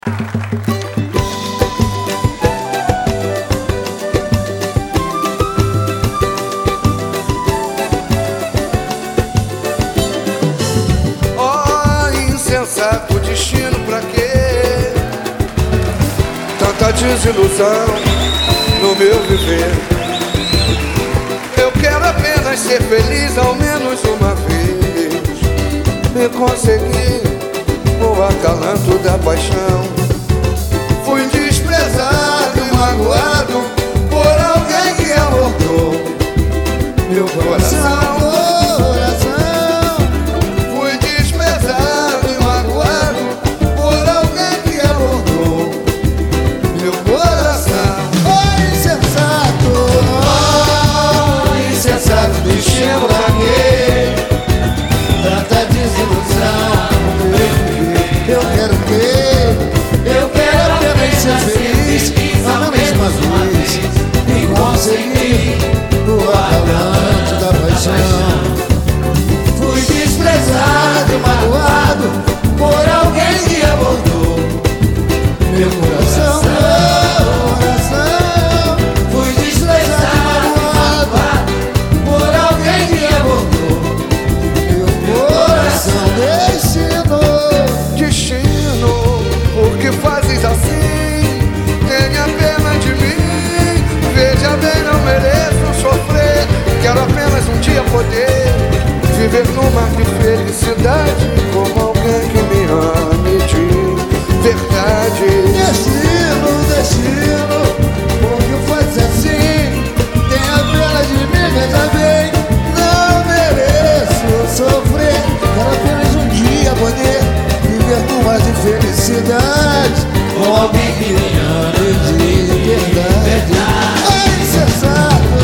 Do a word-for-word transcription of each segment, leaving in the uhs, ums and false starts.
Oh, insensato destino, pra quê? Tanta desilusão no meu viver. Eu quero apenas ser feliz ao menos uma vez e conseguir o acalanto da paixão. Fui desprezado e magoado por alguém que abordou meu coração. Coração. Fui desprezado e magoado por alguém que abordou meu coração. Oh, insensato, oh, insensato destino, pra quê? Tanta desilusão. Eu quero que, eu quero apenas ser feliz na mesma vez e conseguir o acalanto da paixão. Fui desprezado e magoado por alguém que abordou meu coração. Coração. Fui desprezado e magoado por alguém que abordou meu coração. Destino, Destino, por que fazes assim? Tenha pena de mim. Veja bem, não mereço sofrer. Quero apenas um dia poder viver num mar de felicidade, como alguém que me ame de verdade. destino, destino, por que faz assim? Tenha pena de mim, veja bem, não mereço sofrer. Quero apenas um dia poder viver num mar de felicidade, com alguém que me ame de verdade. Oh, insensato,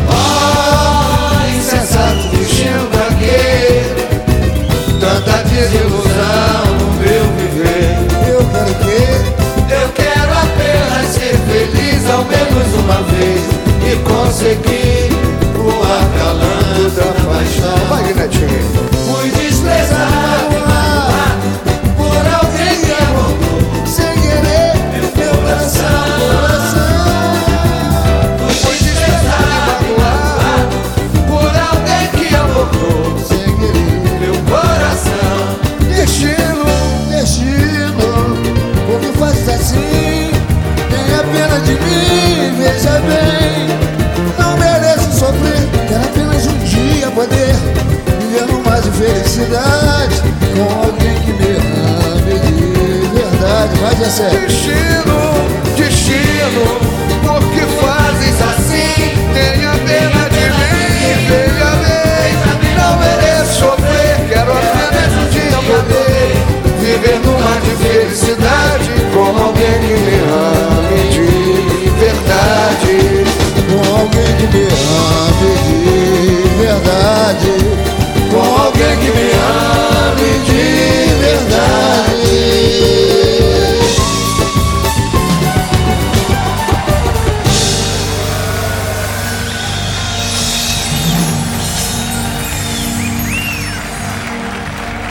oh, insensato destino, pra quê? Tanta desilusão no meu viver. Eu quero que, Eu quero apenas ser feliz ao menos uma vez e conseguir o acalanto da paixão. Vai, Netinho. fui desprezado e magoado por alguém que abordou sem querer meu coração. Fui desprezado e magoado por alguém que abordou Sem querer, meu coração. Destino, destino, por que fazes assim? Tenha pena de mim, veja bem, não mereço sofrer. Quero apenas um dia poder viver num mar de felicidade, com alguém que me ame de verdade. Mas é sério. destino, destino.